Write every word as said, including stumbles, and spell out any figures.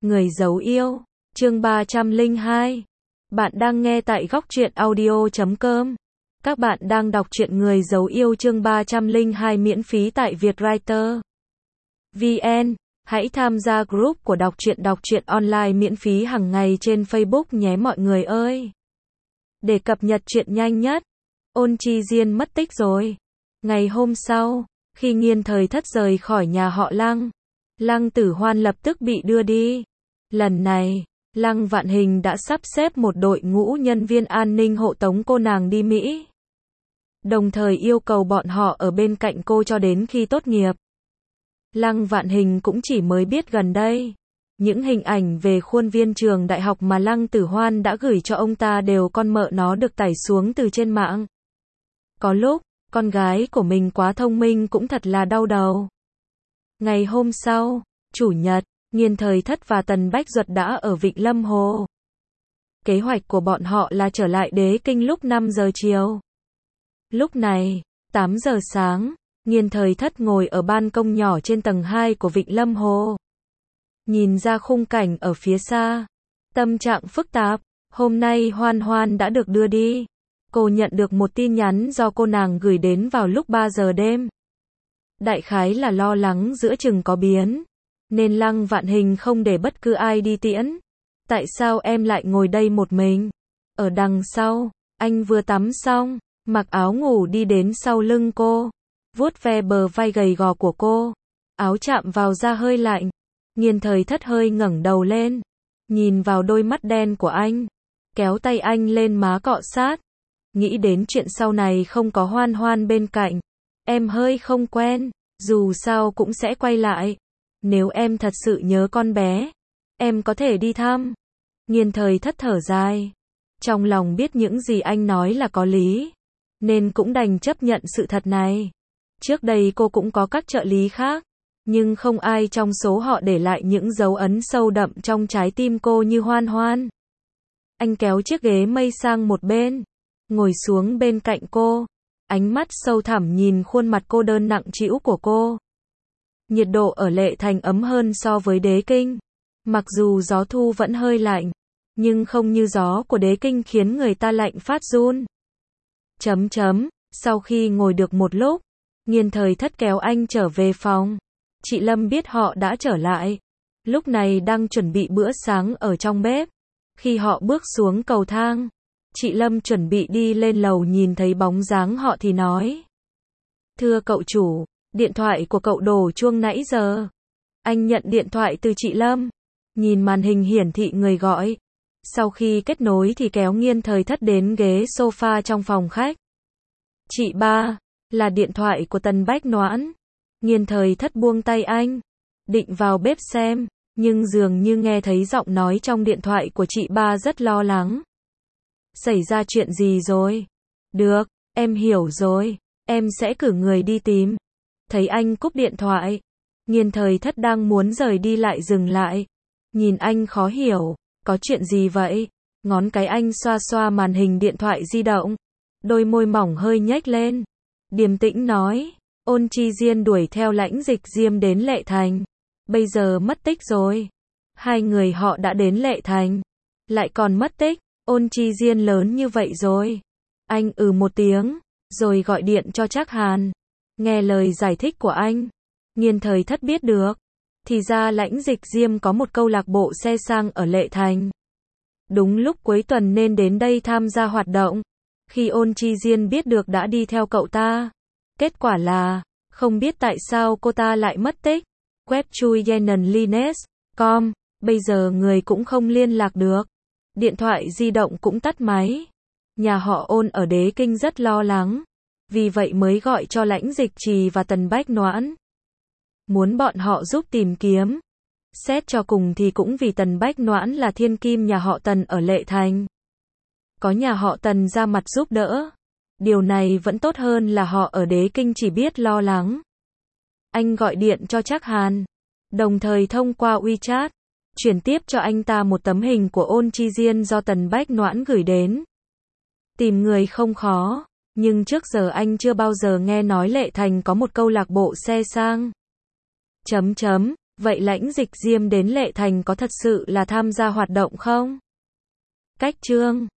Người giấu yêu, chương ba trăm lẻ hai. Bạn đang nghe tại góc truyện audio chấm com. Các bạn đang đọc truyện Người giấu yêu chương ba trăm lẻ hai miễn phí tại Vietwriter. vê en. Hãy tham gia group của đọc truyện đọc truyện online miễn phí hàng ngày trên Facebook nhé mọi người ơi. Để cập nhật truyện nhanh nhất. Ôn Chi Diên mất tích rồi. Ngày hôm sau, khi Nghiên Thời Thất rời khỏi nhà họ Lăng, Lăng Tử Hoan lập tức bị đưa đi. Lần này, Lăng Vạn Hình đã sắp xếp một đội ngũ nhân viên an ninh hộ tống cô nàng đi Mỹ. Đồng thời yêu cầu bọn họ ở bên cạnh cô cho đến khi tốt nghiệp. Lăng Vạn Hình cũng chỉ mới biết gần đây. Những hình ảnh về khuôn viên trường đại học mà Lăng Tử Hoan đã gửi cho ông ta đều con mợ nó được tải xuống từ trên mạng. Có lúc, con gái của mình quá thông minh cũng thật là đau đầu. Ngày hôm sau, Chủ nhật, Nghiên Thời Thất và Tần Bách Duật đã ở Vịnh Lâm Hồ. Kế hoạch của bọn họ là trở lại Đế Kinh lúc năm giờ chiều. Lúc này, tám giờ sáng, Nghiên Thời Thất ngồi ở ban công nhỏ trên tầng hai của Vịnh Lâm Hồ. Nhìn ra khung cảnh ở phía xa. Tâm trạng phức tạp, hôm nay Hoan Hoan đã được đưa đi. Cô nhận được một tin nhắn do cô nàng gửi đến vào lúc ba giờ đêm. Đại khái là lo lắng giữa chừng có biến, nên Lăng Vạn Hình không để bất cứ ai đi tiễn. Tại sao em lại ngồi đây một mình? Ở đằng sau, anh vừa tắm xong, mặc áo ngủ đi đến sau lưng cô, vuốt ve bờ vai gầy gò của cô. Áo chạm vào da hơi lạnh. Nghiên Thời Thất hơi ngẩng đầu lên, nhìn vào đôi mắt đen của anh, kéo tay anh lên má cọ sát. Nghĩ đến chuyện sau này không có Hoan Hoan bên cạnh, em hơi không quen, dù sao cũng sẽ quay lại. Nếu em thật sự nhớ con bé, em có thể đi thăm. Nghiên Thời Thất thở dài. Trong lòng biết những gì anh nói là có lý, nên cũng đành chấp nhận sự thật này. Trước đây cô cũng có các trợ lý khác, nhưng không ai trong số họ để lại những dấu ấn sâu đậm trong trái tim cô như Hoan Hoan. Anh kéo chiếc ghế mây sang một bên, ngồi xuống bên cạnh cô, ánh mắt sâu thẳm nhìn khuôn mặt cô đơn nặng trĩu của cô. Nhiệt độ ở Lệ Thành ấm hơn so với Đế Kinh. Mặc dù gió thu vẫn hơi lạnh, nhưng không như gió của Đế Kinh khiến người ta lạnh phát run. Chấm chấm, sau khi ngồi được một lúc, Nghiên Thời Thất kéo anh trở về phòng. Chị Lâm biết họ đã trở lại, lúc này đang chuẩn bị bữa sáng ở trong bếp. Khi họ bước xuống cầu thang, chị Lâm chuẩn bị đi lên lầu nhìn thấy bóng dáng họ thì nói: "Thưa cậu chủ, điện thoại của cậu đổ chuông nãy giờ." Anh nhận điện thoại từ chị Lâm, nhìn màn hình hiển thị người gọi. Sau khi kết nối thì kéo Nghiên Thời Thất đến ghế sofa trong phòng khách. "Chị ba, là điện thoại của Tần Bách Noãn." Nghiên Thời Thất buông tay anh, định vào bếp xem, nhưng dường như nghe thấy giọng nói trong điện thoại của chị ba rất lo lắng. "Xảy ra chuyện gì rồi?" "Được, em hiểu rồi, em sẽ cử người đi tìm." Thấy anh cúp điện thoại, Nghiên Thời Thất đang muốn rời đi lại dừng lại. Nhìn anh khó hiểu, "Có chuyện gì vậy?" Ngón cái anh xoa xoa màn hình điện thoại di động, đôi môi mỏng hơi nhếch lên, điềm tĩnh nói: "Ôn Chi Diên đuổi theo Lãnh Dịch Diêm đến Lệ Thành, bây giờ mất tích rồi." Hai người họ đã đến Lệ Thành, lại còn mất tích. Ôn Chi Diên lớn như vậy rồi. Anh ừ một tiếng, rồi gọi điện cho Trác Hàn. Nghe lời giải thích của anh, Nghiên Thời Thất biết được, thì ra Lãnh Dịch Diêm có một câu lạc bộ xe sang ở Lệ Thành. Đúng lúc cuối tuần nên đến đây tham gia hoạt động. Khi Ôn Chi Diên biết được đã đi theo cậu ta. Kết quả là, không biết tại sao cô ta lại mất tích. Web chui Yenan Lines chấm com, bây giờ người cũng không liên lạc được. Điện thoại di động cũng tắt máy. Nhà họ Ôn ở Đế Kinh rất lo lắng, vì vậy mới gọi cho Lãnh Dịch Trì và Tần Bách Noãn, muốn bọn họ giúp tìm kiếm. Xét cho cùng thì cũng vì Tần Bách Noãn là thiên kim nhà họ Tần ở Lệ Thành. Có nhà họ Tần ra mặt giúp đỡ, điều này vẫn tốt hơn là họ ở Đế Kinh chỉ biết lo lắng. Anh gọi điện cho Trác Hàn, đồng thời thông qua WeChat, chuyển tiếp cho anh ta một tấm hình của Ôn Chi Diên do Tần Bách Noãn gửi đến. Tìm người không khó, nhưng trước giờ anh chưa bao giờ nghe nói Lệ Thành có một câu lạc bộ xe sang. Chấm chấm, Vậy Lãnh Dịch Diêm đến Lệ Thành có thật sự là tham gia hoạt động không? Cách chương